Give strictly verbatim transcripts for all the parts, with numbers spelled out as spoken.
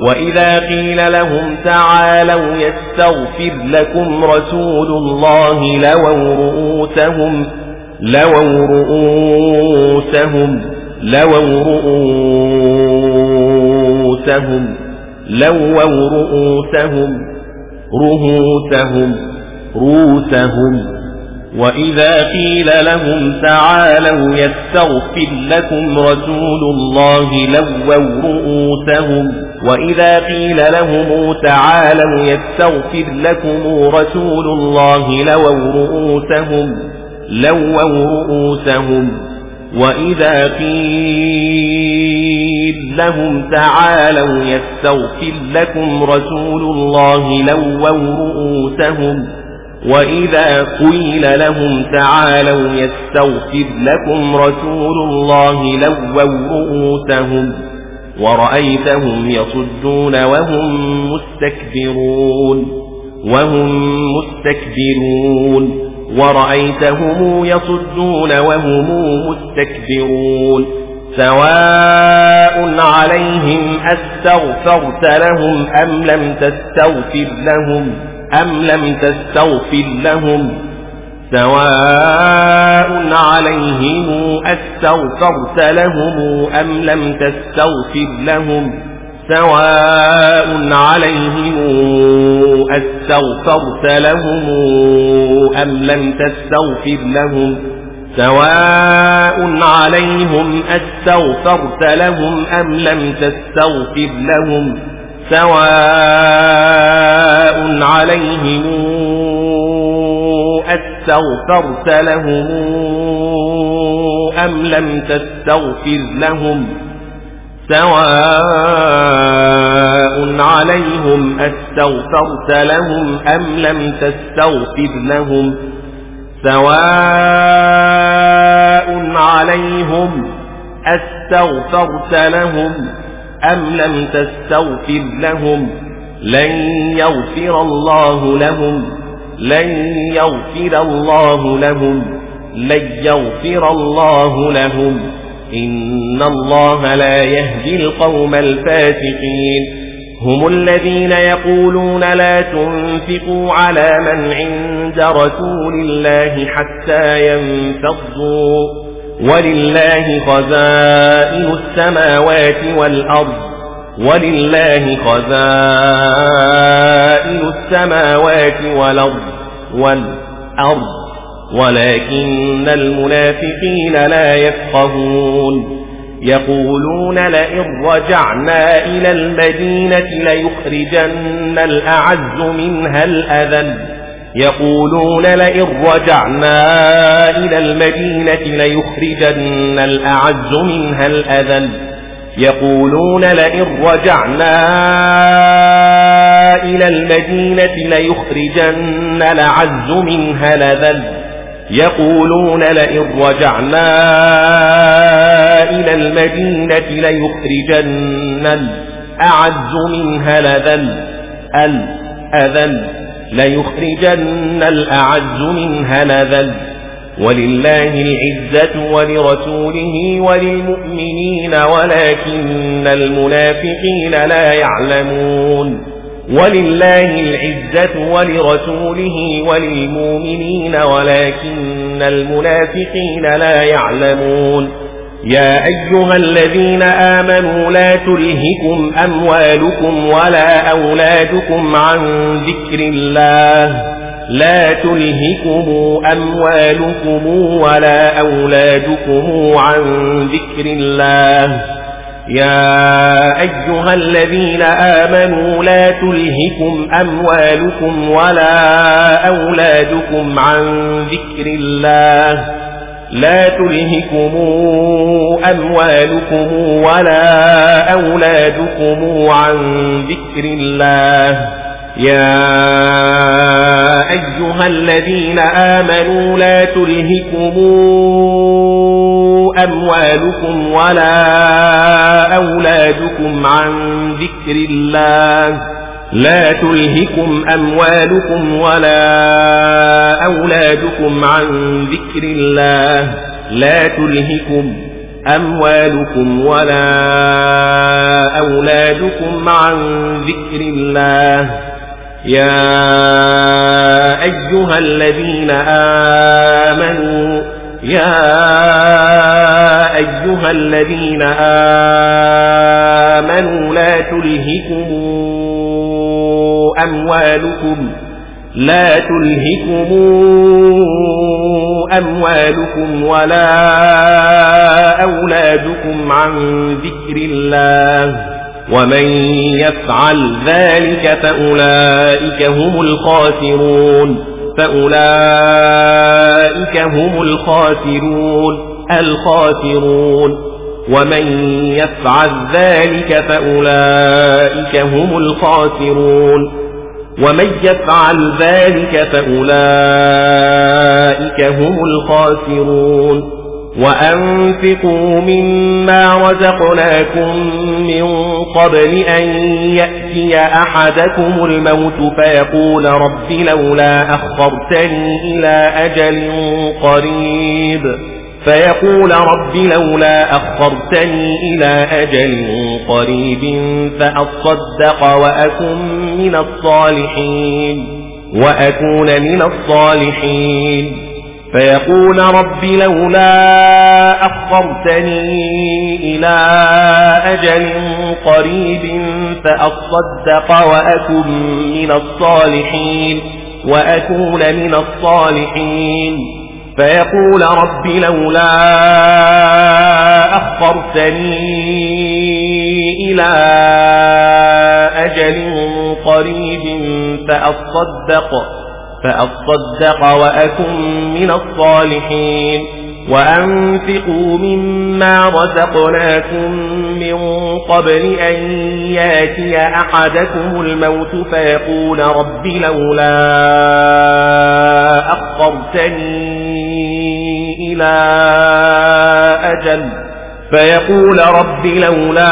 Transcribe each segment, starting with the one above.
وإذا قيل لهم تعالوا يستغفر لكم رسول الله لووا رؤوسهم لووا رؤوسهم لووا رؤوسهم لووا رؤوسهم رؤوسهم رؤوسهم وإذا قيل لهم تعالوا يستغفر لكم رسول الله لووا رؤوسهم وإذا قيل لهم تعالوا يستغفر لكم رسول الله لووا رؤوسهم لووا رؤوسهم وإذا قيل لهم تعالوا يستغفر لكم رسول الله لووا رؤوسهم وإذا قيل لهم تعالوا يستغفر لكم رسول الله لووا رؤوسهم ورأيتهم يصدون وهم مستكبرون وهم مستكبرون ورأيتهم يصدون وهم مستكبرون سواء عليهم أستغفرت لهم أم لم تستغفر لهم أم لم تستغفر لهم سواء عليهم أستغفرت لهم أم لم تستغفر لهم سواء عليهم أستغفرت لهم أم لم تستغفر لهم سواء عليهم أستغفرت لهم أم لم تستغفر لهم سواء عليهم أستغفرت لهم أم لم تستغفر لهم سواء عليهم أستغفرت لهم أم لم تستغفر لهم سواء عليهم أستغفرت لهم أم لم تستغفر لهم لن يغفر الله لهم لن يغفر الله لهم لن يغفر الله لهم إن الله لا يهدي القوم الفاسقين هم الذين يقولون لا تنفقوا على من عند رسول الله حتى ينفضوا ولله خزائن السماوات والأرض ولله خزائن السماوات والأرض والأرض ولكن المنافقين لا يفقهون يقولون لئن رجعنا إلى المدينة ليخرجن الأعز منها الأذل يقولون لئن رجعنا إلى المدينة ليخرجن الأعز منها الأذل يقولون لئن رجعنا إلى المدينة ليخرجن الأعز منها الأذل يقولون لئن رجعنا إلى المدينة ليخرجن الأعز منها الأذل الأذل ليخرجن الأعز منها الأذل ولله العزة ولرسوله وللمؤمنين ولكن المنافقين لا يعلمون ولله العزة ولرسوله وللمؤمنين ولكن المنافقين لا يعلمون يا أيها الذين آمنوا لا تلهكم أموالكم ولا أولادكم عن ذكر الله لا تلهكم أموالكم ولا أولادكم عن ذكر الله يا أيها الذين آمنوا لا تلهكم أموالكم ولا أولادكم عن ذكر الله لا تلهكم أموالكم ولا أولادكم عن ذكر الله يا أيها الذين آمنوا لا تلهكم أموالكم ولا أولادكم عن ذكر الله لا تلهكم أموالكم ولا أولادكم عن ذكر الله لا تلهكم أموالكم ولا أولادكم عن ذكر الله يا أيها الذين آمنوا يا أيها الذين آمنوا لا تلهكم أموالكم لا تلهكم أموالكم ولا أولادكم عن ذكر الله ومن يفعل ذلك فأولئك هم الخاسرون فأولئك هم الخاسرون الخاسرون ومن يفعل ذلك فأولئك هم الخاسرون ومن يفعل ذلك فأولئك هم الخاسرون وأنفقوا مما رزقناكم من قبل أن يأتي أحدكم الموت فيقول رب لولا أخرتني إلى أجل قريب فيقول رب لولا أخرتني إلى أجل قريب فأصدق وأكن من الصالحين وأكون من الصالحين فيقول رب لولا أخرتني إلى أجل قريب فأصدق وأكن من الصالحين وأكون من الصالحين فيقول رب لولا أخرتني إلى أجل قريب فأصدق فأصدق وأكن من الصالحين وأنفقوا مما رزقناكم من قبل أن ياتي أحدكم الموت فيقول رب لولا أخرتني إلى أجل فيقول رب لولا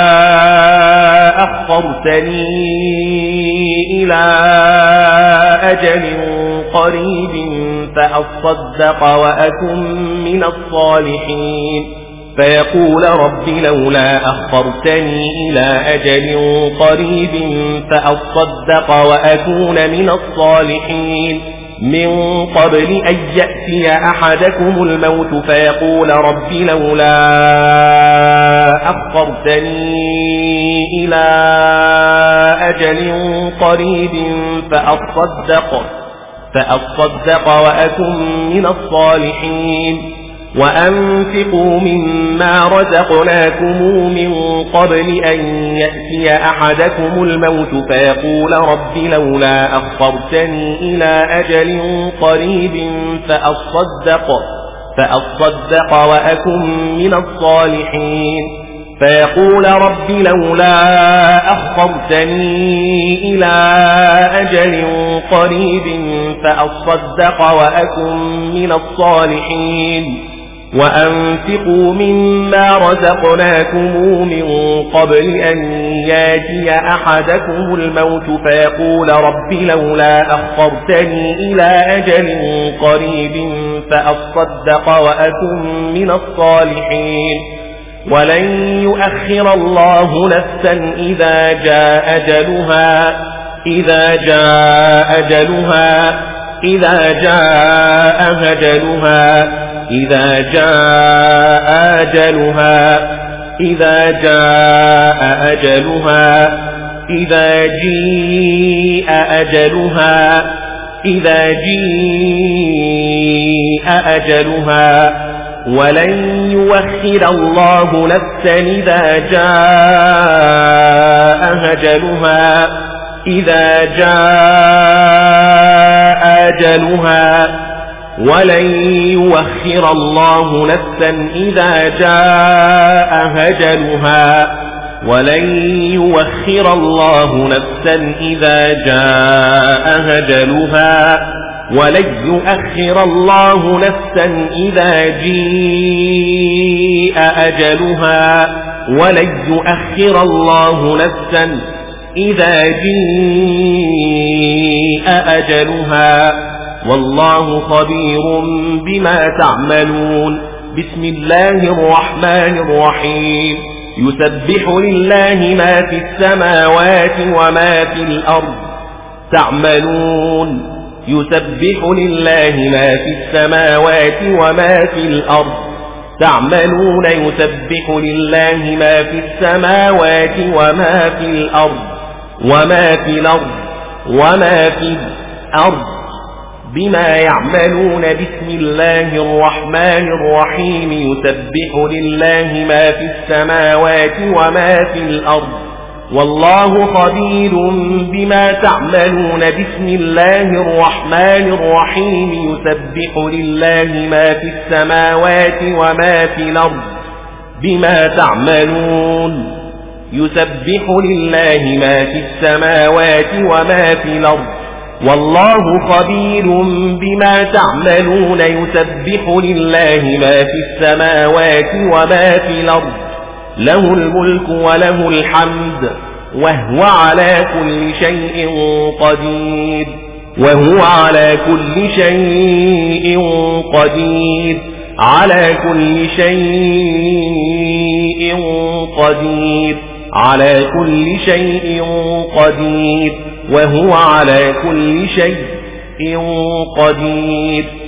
أخرتني إلى أجل قريب فأصدق وأكن من الصالحين فيقول رب لولا أخرتني إلى أجل قريب فأصدق وأكون من الصالحين من قبل أن يأتي أحدكم الموت فيقول رب لولا أخرتني إلى أجل قريب فأصدق فأصدق وأكن من الصالحين وأنفقوا مما رزقناكم من قبل أن يأتي أحدكم الموت فيقول رب لولا أخرتني إلى أجل قريب فأصدق فأصدق وأكن من الصالحين فيقول رب لولا أخرتني إلى أجل قريب فأصدق وأكن من الصالحين وأنفقوا مما رزقناكم من قبل أن ياتي أحدكم الموت فيقول رب لولا أخرتني إلى أجل قريب فأصدق وأكن من الصالحين ولن يؤخر الله نفسا إذا جاء أجلها إذا جاء أجلها إذا جاء أجلها إذا جاء أجلها إذا جاء أجلها إذا جيء أجلها إذا جيء أجلها ولن يؤخر الله نفسا إذا جاء أجلها إذا جاء أجلها ولن يؤخر الله نفسا إذا جاء أجلها ولن يؤخر الله نفسا إذا جاء أجلها ولن يؤخر الله نفسا إذا جيء أجلها ولن يؤخر الله نفسا إذا جيء أجلها والله خبير بما تعملون بسم الله الرحمن الرحيم يسبح لله ما في السماوات وما في الأرض تعملون يسبح لله ما في السماوات وما في الأرض تعملون يسبح لله ما في السماوات وما في الأرض وما في الأرض وما في الأرض بما يعملون بسم الله الرحمن الرحيم يسبح لله ما في السماوات وما في الأرض والله خبير بما تعملون بسم الله الرحمن الرحيم يسبح لله ما في السماوات وما في الأرض بما تعملون يسبح لله ما في السماوات وما في الأرض والله خبير بما تعملون يسبح لله ما في السماوات وما في الأرض له الملك وله الحمد وهو على كل شيء قدير وهو على كل شيء قدير على كل شيء قدير على كل شيء قدير وهو على كل شيء قدير